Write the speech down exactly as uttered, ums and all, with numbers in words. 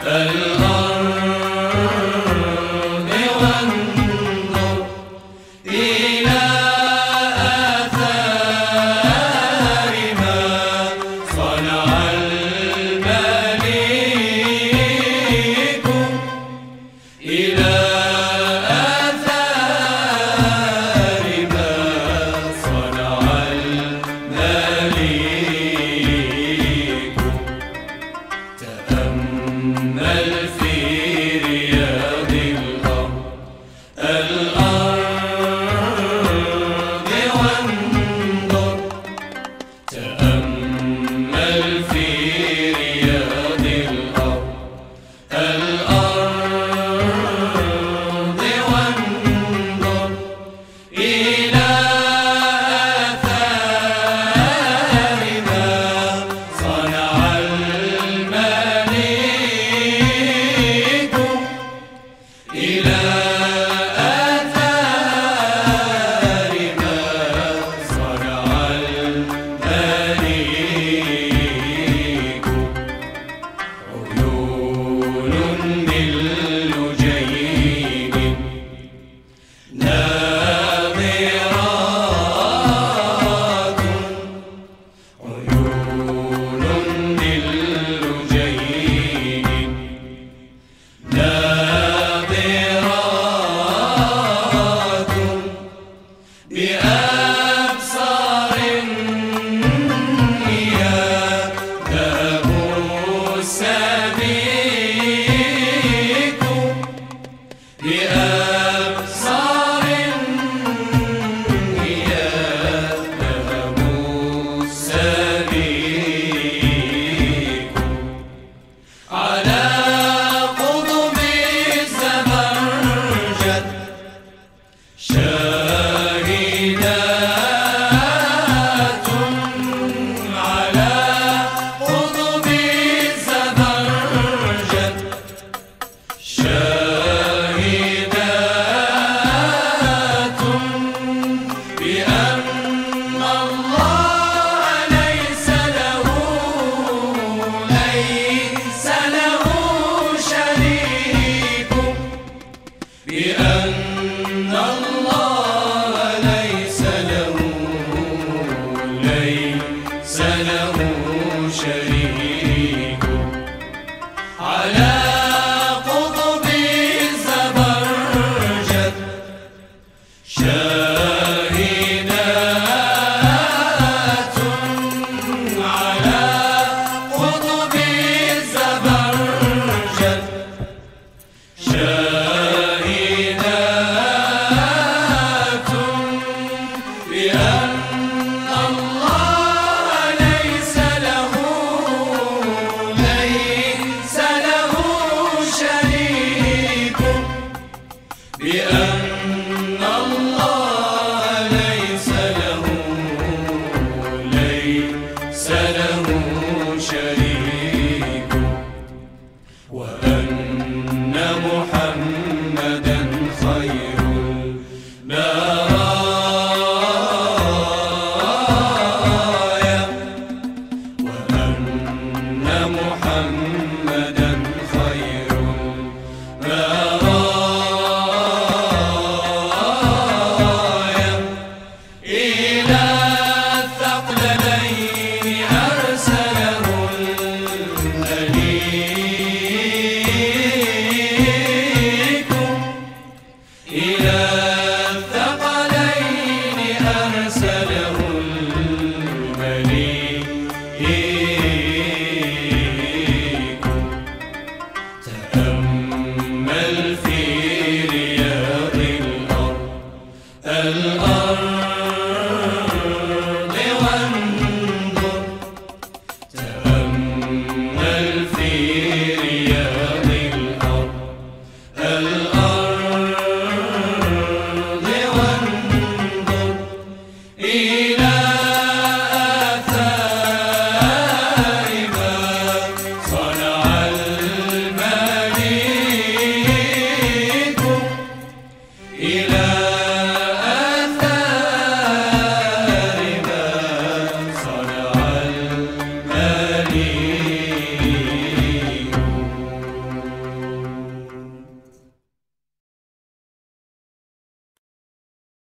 الأرض وانظر إلى آثار ما صنع المليك إلى آثار ما صنع المليك تأمل في رياض الأرض وانظر تأمل في رياض الأرض وانظر إلى آثار ما صنع المليك إلى آثار ما صنع المليك عيون من لجين ناظرات عيون من لجين ناظرات بأبصار هي ذهب السبيك بأبصار هي ذهب السبيك على قضب الزبرجد شاهدات على قضب الزبرجد شاهدات بأن الله ليس له ليس له شريك بأن الله ليس له ليس له شريك على قطب الزبرجد شاهدات على قطب الزبرجد شاهدات بأن الله ليس له ليس له شريك بأن الله ليس له ليس له شريك وأن محمدا خير البرايا وأن محمدا خير البرايا إلى الثقلين أرسله المليك إلى الثقلين أرسله المليك تأمل في